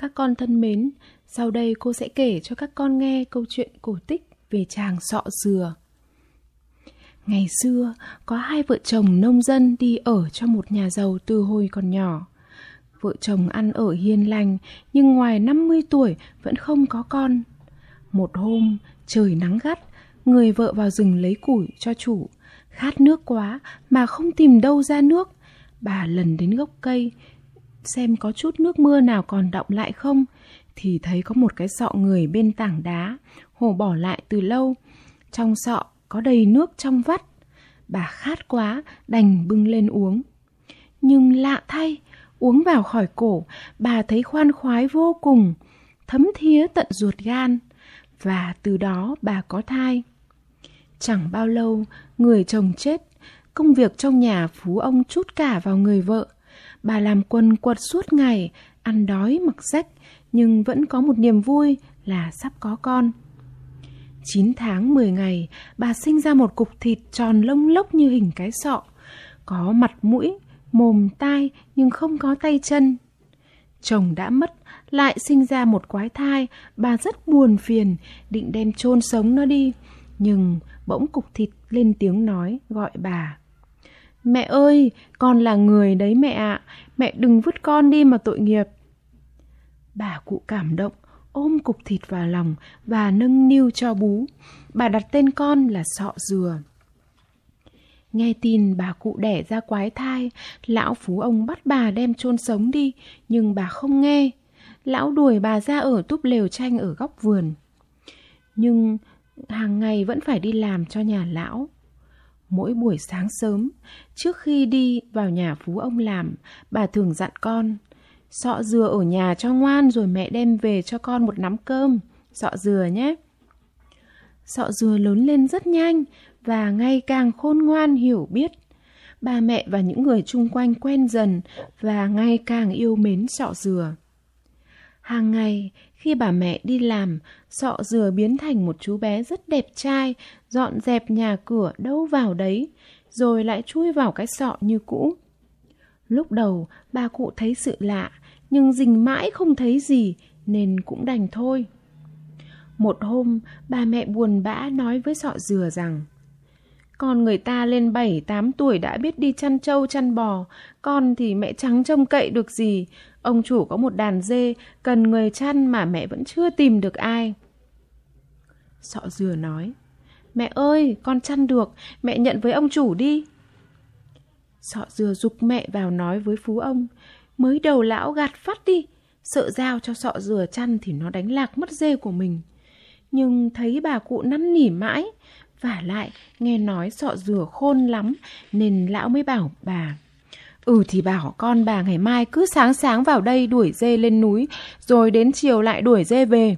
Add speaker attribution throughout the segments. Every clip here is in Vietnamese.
Speaker 1: Các con thân mến, sau đây cô sẽ kể cho các con nghe câu chuyện cổ tích về chàng sọ dừa. Ngày xưa, có hai vợ chồng nông dân đi ở trong một nhà giàu từ hồi còn nhỏ. Vợ chồng ăn ở hiền lành, nhưng ngoài 50 tuổi vẫn không có con. Một hôm, trời nắng gắt, người vợ vào rừng lấy củi cho chủ. Khát nước quá mà không tìm đâu ra nước. Bà lần đến gốc cây, xem có chút nước mưa nào còn đọng lại không, thì thấy có một cái sọ người bên tảng đá, hồ bỏ lại từ lâu. Trong sọ có đầy nước trong vắt. Bà khát quá, đành bưng lên uống. Nhưng lạ thay, uống vào khỏi cổ, bà thấy khoan khoái vô cùng, thấm thía tận ruột gan. Và từ đó bà có thai. Chẳng bao lâu, người chồng chết, công việc trong nhà phú ông trút cả vào người vợ. Bà làm quần quật suốt ngày, ăn đói mặc rách, nhưng vẫn có một niềm vui là sắp có con. 9 tháng 10 ngày, bà sinh ra một cục thịt tròn lông lốc như hình cái sọ, có mặt mũi, mồm tai nhưng không có tay chân. Chồng đã mất, lại sinh ra một quái thai, bà rất buồn phiền, định đem chôn sống nó đi. Nhưng bỗng cục thịt lên tiếng nói gọi bà. Mẹ ơi, con là người đấy mẹ ạ, mẹ đừng vứt con đi mà tội nghiệp. Bà cụ cảm động, ôm cục thịt vào lòng và nâng niu cho bú. Bà đặt tên con là Sọ Dừa. Nghe tin bà cụ đẻ ra quái thai, lão phú ông bắt bà đem chôn sống đi, nhưng bà không nghe. Lão đuổi bà ra ở túp lều tranh ở góc vườn. Nhưng hàng ngày vẫn phải đi làm cho nhà lão. Mỗi buổi sáng sớm, trước khi đi vào nhà phú ông làm, bà thường dặn con: Sọ Dừa ở nhà cho ngoan rồi mẹ đem về cho con một nắm cơm, Sọ Dừa nhé. Sọ Dừa lớn lên rất nhanh và ngày càng khôn ngoan hiểu biết. Bà mẹ và những người chung quanh quen dần và ngày càng yêu mến Sọ Dừa. Hàng ngày, khi bà mẹ đi làm, Sọ Dừa biến thành một chú bé rất đẹp trai, dọn dẹp nhà cửa đâu vào đấy, rồi lại chui vào cái sọ như cũ. Lúc đầu, bà cụ thấy sự lạ, nhưng rình mãi không thấy gì, nên cũng đành thôi. Một hôm, bà mẹ buồn bã nói với Sọ Dừa rằng: Con người ta lên 7-8 tuổi đã biết đi chăn trâu chăn bò, con thì mẹ chẳng trông cậy được gì. Ông chủ có một đàn dê, cần người chăn mà mẹ vẫn chưa tìm được ai. Sọ Dừa nói: Mẹ ơi, con chăn được, mẹ nhận với ông chủ đi. Sọ Dừa giục mẹ vào nói với phú ông. Mới đầu lão gạt phắt đi, sợ giao cho Sọ Dừa chăn thì nó đánh lạc mất dê của mình. Nhưng thấy bà cụ năn nỉ mãi, vả lại nghe nói Sọ Dừa khôn lắm, nên lão mới bảo bà: thì bảo con bà ngày mai cứ sáng sáng vào đây đuổi dê lên núi, rồi đến chiều lại đuổi dê về.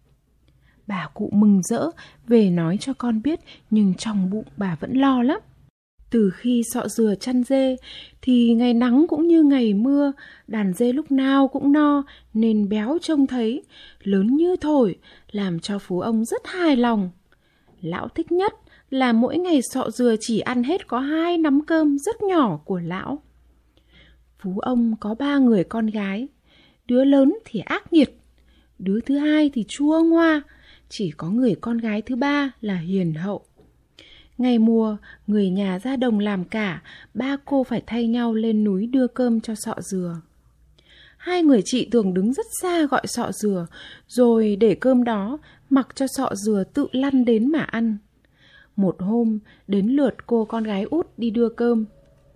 Speaker 1: Bà cụ mừng rỡ về nói cho con biết, nhưng trong bụng bà vẫn lo lắm. Từ khi Sọ Dừa chăn dê thì ngày nắng cũng như ngày mưa, đàn dê lúc nào cũng no nên béo trông thấy, lớn như thổi, làm cho phú ông rất hài lòng. Lão thích nhất là mỗi ngày Sọ Dừa chỉ ăn hết có 2 nắm cơm rất nhỏ của lão. Phú ông có 3 người con gái, đứa lớn thì ác nghiệt, đứa thứ hai thì chua ngoa, chỉ có người con gái thứ 3 là hiền hậu. Ngày mùa, người nhà ra đồng làm cả, 3 cô phải thay nhau lên núi đưa cơm cho Sọ Dừa. 2 người chị thường đứng rất xa gọi Sọ Dừa, rồi để cơm đó, mặc cho Sọ Dừa tự lăn đến mà ăn. Một hôm, đến lượt cô con gái út đi đưa cơm.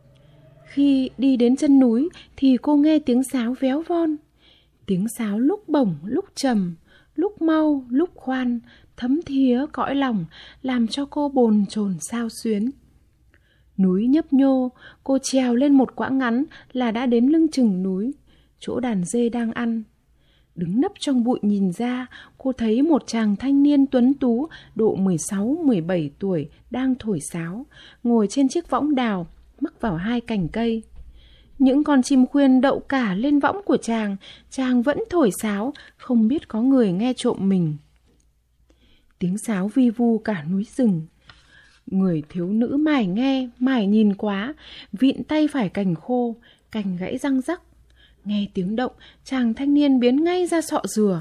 Speaker 1: Khi đi đến chân núi thì cô nghe tiếng sáo véo von. Tiếng sáo lúc bổng, lúc trầm, lúc mau, lúc khoan, thấm thía cõi lòng, làm cho cô bồn chồn xao xuyến. Núi nhấp nhô, cô trèo lên một quãng ngắn là đã đến lưng chừng núi, chỗ đàn dê đang ăn. Đứng nấp trong bụi nhìn ra, cô thấy một chàng thanh niên tuấn tú độ 16-17 tuổi đang thổi sáo, ngồi trên chiếc võng đào, mắc vào 2 cành cây. Những con chim khuyên đậu cả lên võng của chàng vẫn thổi sáo, không biết có người nghe trộm mình. Tiếng sáo vi vu cả núi rừng. Người thiếu nữ mải nghe, mải nhìn quá, vịn tay phải cành khô, cành gãy răng rắc. Nghe tiếng động, chàng thanh niên biến ngay ra sọ dừa.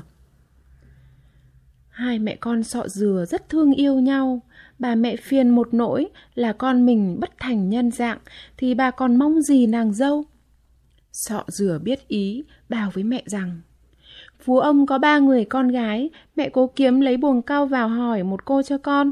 Speaker 1: Hai mẹ con sọ dừa rất thương yêu nhau. Bà mẹ phiền một nỗi là con mình bất thành nhân dạng, thì bà còn mong gì nàng dâu. Sọ dừa biết ý, bảo với mẹ rằng: Phú ông có 3 người con gái, mẹ cố kiếm lấy buồng cau vào hỏi một cô cho con.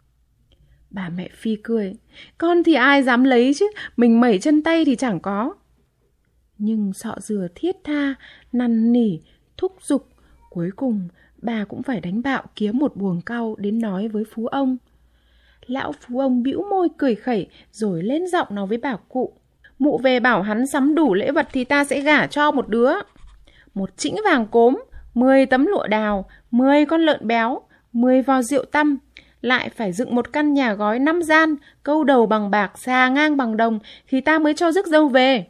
Speaker 1: Bà mẹ Phi cười: Con thì ai dám lấy chứ, mình mẩy chân tay thì chẳng có. Nhưng sọ dừa thiết tha, năn nỉ, thúc giục. Cuối cùng bà cũng phải đánh bạo kiếm một buồng cau đến nói với Phú ông. Lão Phú ông bĩu môi cười khẩy rồi lên giọng nói với bà cụ: Mụ về bảo hắn sắm đủ lễ vật thì ta sẽ gả cho một đứa. 1 chĩnh vàng cốm, 10 tấm lụa đào, 10 con lợn béo, 10 vò rượu tăm. Lại phải dựng một căn nhà gói 5 gian, câu đầu bằng bạc, xà ngang bằng đồng, thì ta mới cho rước dâu về.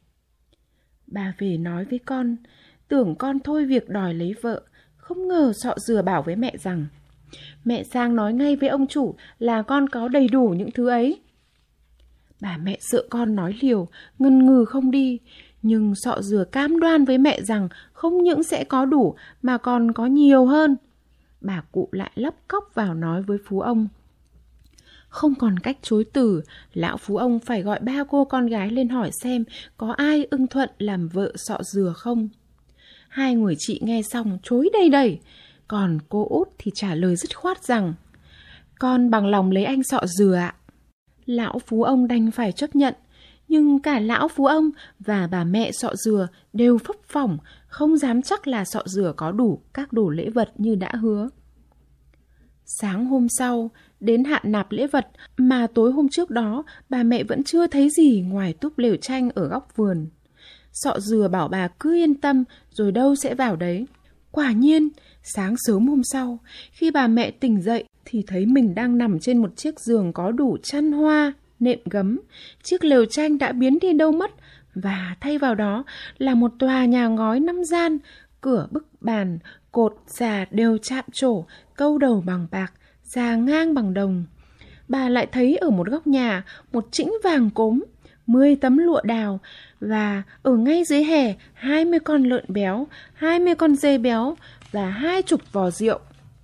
Speaker 1: Bà về nói với con, tưởng con thôi việc đòi lấy vợ. Không ngờ sọ dừa bảo với mẹ rằng: Mẹ sang nói ngay với ông chủ là con có đầy đủ những thứ ấy. Bà mẹ sợ con nói liều, ngần ngừ không đi. Nhưng sọ dừa cam đoan với mẹ rằng không những sẽ có đủ mà còn có nhiều hơn. Bà cụ lại lắp cóc vào nói với Phú ông. Không còn cách chối từ, lão Phú ông phải gọi 3 cô con gái lên hỏi xem có ai ưng thuận làm vợ sọ dừa không. 2 người chị nghe xong chối đầy đầy, còn cô út thì trả lời dứt khoát rằng: Con bằng lòng lấy anh sọ dừa ạ. Lão Phú ông đành phải chấp nhận, nhưng cả lão Phú ông và bà mẹ sọ dừa đều phấp phỏng, không dám chắc là sọ dừa có đủ các đồ lễ vật như đã hứa. Sáng hôm sau, đến hạn nạp lễ vật mà tối hôm trước đó bà mẹ vẫn chưa thấy gì ngoài túp lều tranh ở góc vườn. Sọ dừa bảo bà cứ yên tâm rồi đâu sẽ vào đấy. Quả nhiên, sáng sớm hôm sau, khi bà mẹ tỉnh dậy thì thấy mình đang nằm trên một chiếc giường có đủ chăn hoa, nệm gấm. Chiếc lều tranh đã biến đi đâu mất, và thay vào đó là một tòa nhà ngói 5 gian, cửa bức bàn, cột xà đều chạm trổ, câu đầu bằng bạc, xà ngang bằng đồng. Bà lại thấy ở một góc nhà 1 chĩnh vàng cốm, 10 tấm lụa đào, và ở ngay dưới hè 20 con lợn béo, 20 con dê béo và 20 vò rượu.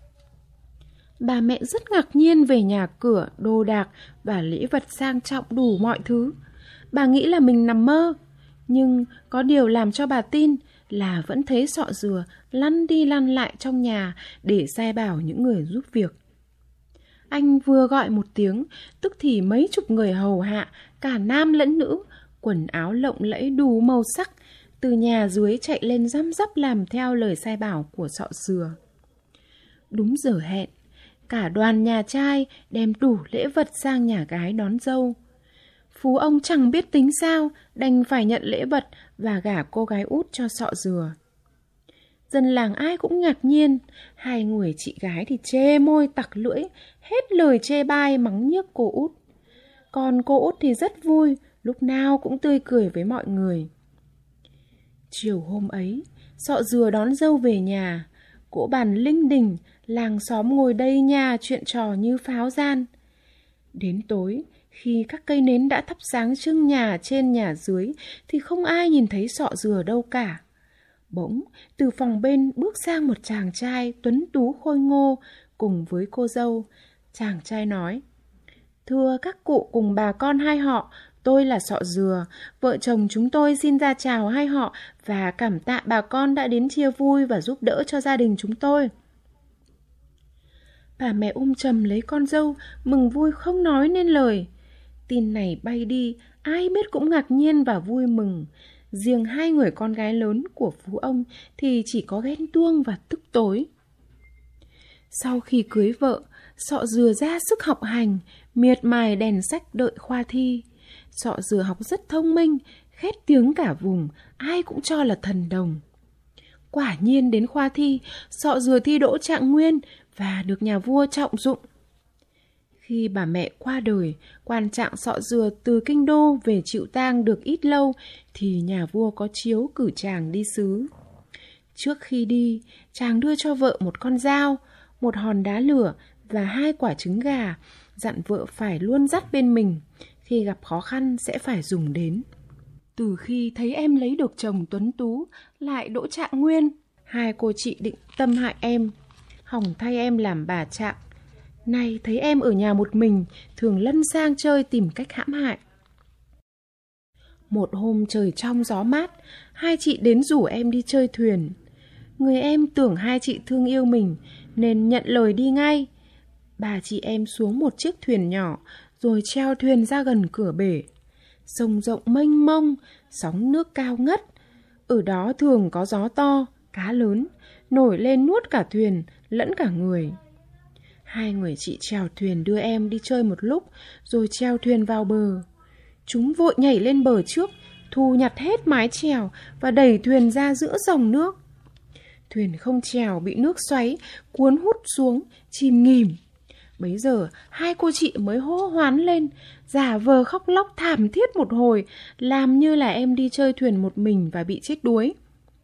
Speaker 1: Bà mẹ rất ngạc nhiên về nhà cửa, đồ đạc và lễ vật sang trọng đủ mọi thứ. Bà nghĩ là mình nằm mơ, nhưng có điều làm cho bà tin là vẫn thấy sọ dừa lăn đi lăn lại trong nhà để sai bảo những người giúp việc. Anh vừa gọi một tiếng, tức thì mấy chục người hầu hạ, cả nam lẫn nữ, quần áo lộng lẫy đủ màu sắc, từ nhà dưới chạy lên răm rắp làm theo lời sai bảo của sọ dừa. Đúng giờ hẹn, cả đoàn nhà trai đem đủ lễ vật sang nhà gái đón dâu. Phú ông chẳng biết tính sao, đành phải nhận lễ vật và gả cô gái út cho sọ dừa. Dân làng ai cũng ngạc nhiên, 2 người chị gái thì chê môi tặc lưỡi, hết lời chê bai mắng nhiếc cô út. Còn cô út thì rất vui, lúc nào cũng tươi cười với mọi người. Chiều hôm ấy, sọ dừa đón dâu về nhà, cỗ bàn linh đình, làng xóm ngồi đây nhà chuyện trò như pháo gian. Đến tối, khi các cây nến đã thắp sáng trưng nhà trên nhà dưới thì không ai nhìn thấy sọ dừa đâu cả. Bỗng, từ phòng bên bước sang một chàng trai tuấn tú khôi ngô cùng với cô dâu. Chàng trai nói: Thưa các cụ cùng bà con hai họ, tôi là sọ dừa, vợ chồng chúng tôi xin ra chào hai họ và cảm tạ bà con đã đến chia vui và giúp đỡ cho gia đình chúng tôi. Bà mẹ chầm lấy con dâu, mừng vui không nói nên lời. Tin này bay đi, ai biết cũng ngạc nhiên và vui mừng. Riêng 2 người con gái lớn của Phú ông thì chỉ có ghen tuông và tức tối. Sau khi cưới vợ, sọ dừa ra sức học hành, miệt mài đèn sách đợi khoa thi. Sọ dừa học rất thông minh, khét tiếng cả vùng, ai cũng cho là thần đồng. Quả nhiên đến khoa thi, sọ dừa thi đỗ trạng nguyên và được nhà vua trọng dụng. Khi bà mẹ qua đời, quan trạng sọ dừa từ kinh đô về chịu tang được ít lâu thì nhà vua có chiếu cử chàng đi xứ. Trước khi đi, chàng đưa cho vợ một con dao, một hòn đá lửa và 2 quả trứng gà, dặn vợ phải luôn dắt bên mình, khi gặp khó khăn sẽ phải dùng đến. Từ khi thấy em lấy được chồng tuấn tú, lại đỗ trạng nguyên, hai cô chị định tâm hại em, hỏng thay em làm bà Trạng. Nay thấy em ở nhà một mình, thường lân sang chơi tìm cách hãm hại. Một hôm trời trong gió mát, hai chị đến rủ em đi chơi thuyền. Người em tưởng hai chị thương yêu mình nên nhận lời đi ngay. Bà chị em xuống một chiếc thuyền nhỏ rồi treo thuyền ra gần cửa bể. Sông rộng mênh mông, sóng nước cao ngất. Ở đó thường có gió to, cá lớn, nổi lên nuốt cả thuyền lẫn cả người. Hai người chị chèo thuyền đưa em đi chơi một lúc rồi treo thuyền vào bờ. Chúng vội nhảy lên bờ trước, thu nhặt hết mái chèo và đẩy thuyền ra giữa dòng nước. Thuyền không chèo bị nước xoáy, cuốn hút xuống, chìm nghỉm. Bấy giờ hai cô chị mới hô hoán lên, giả vờ khóc lóc thảm thiết một hồi, làm như là em đi chơi thuyền một mình và bị chết đuối.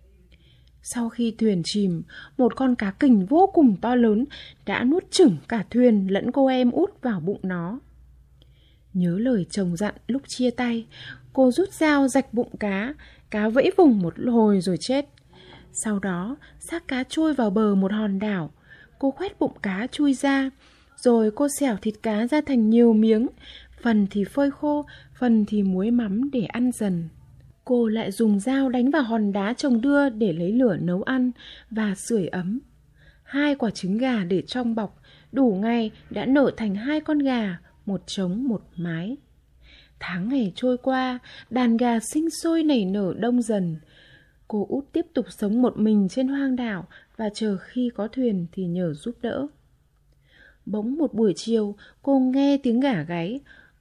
Speaker 1: Sau khi thuyền chìm, một con cá kình vô cùng to lớn đã nuốt chửng cả thuyền lẫn cô em út vào bụng nó. Nhớ lời chồng dặn lúc chia tay, cô rút dao rạch bụng cá, cá vẫy vùng một hồi rồi chết. Sau đó, xác cá trôi vào bờ một hòn đảo, cô khoét bụng cá chui ra, rồi cô xẻo thịt cá ra thành nhiều miếng, phần thì phơi khô, phần thì muối mắm để ăn dần. Cô lại dùng dao đánh vào hòn đá chồng đưa để lấy lửa nấu ăn và sưởi ấm. 2 quả trứng gà để trong bọc, đủ ngày đã nở thành 2 con gà, một trống một mái. Tháng ngày trôi qua, đàn gà sinh sôi nảy nở đông dần. Cô út tiếp tục sống một mình trên hoang đảo và chờ khi có thuyền thì nhờ giúp đỡ. Bỗng một buổi chiều, cô nghe tiếng gà gáy.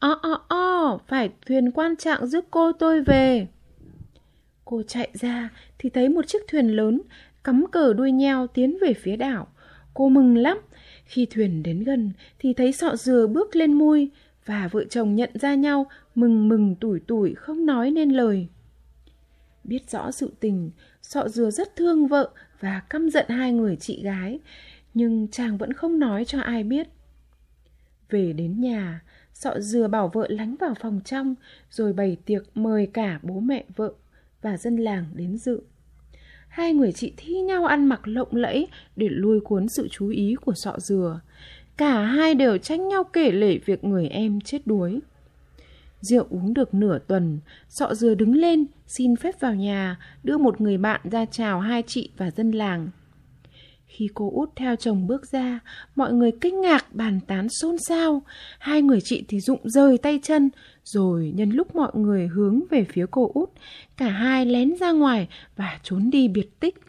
Speaker 1: Phải thuyền quan trạng rước cô tôi về. Cô chạy ra thì thấy một chiếc thuyền lớn cắm cờ đuôi nheo tiến về phía đảo. Cô mừng lắm. Khi thuyền đến gần thì thấy Sọ Dừa bước lên mui và vợ chồng nhận ra nhau, mừng tủi tủi không nói nên lời. Biết rõ sự tình, Sọ Dừa rất thương vợ và căm giận 2 người chị gái, nhưng chàng vẫn không nói cho ai biết. Về đến nhà, Sọ Dừa bảo vợ lánh vào phòng trong rồi bày tiệc mời cả bố mẹ vợ và dân làng đến dự. 2 người chị thi nhau ăn mặc lộng lẫy để lôi cuốn sự chú ý của Sọ Dừa. Cả hai đều tranh nhau kể lể việc người em chết đuối. Rượu uống được nửa tuần, Sọ Dừa đứng lên xin phép vào nhà, đưa một người bạn ra chào 2 chị và dân làng. Khi cô út theo chồng bước ra, mọi người kinh ngạc bàn tán xôn xao. 2 người chị thì rụng rời tay chân, rồi nhân lúc mọi người hướng về phía cô út, cả hai lén ra ngoài và trốn đi biệt tích.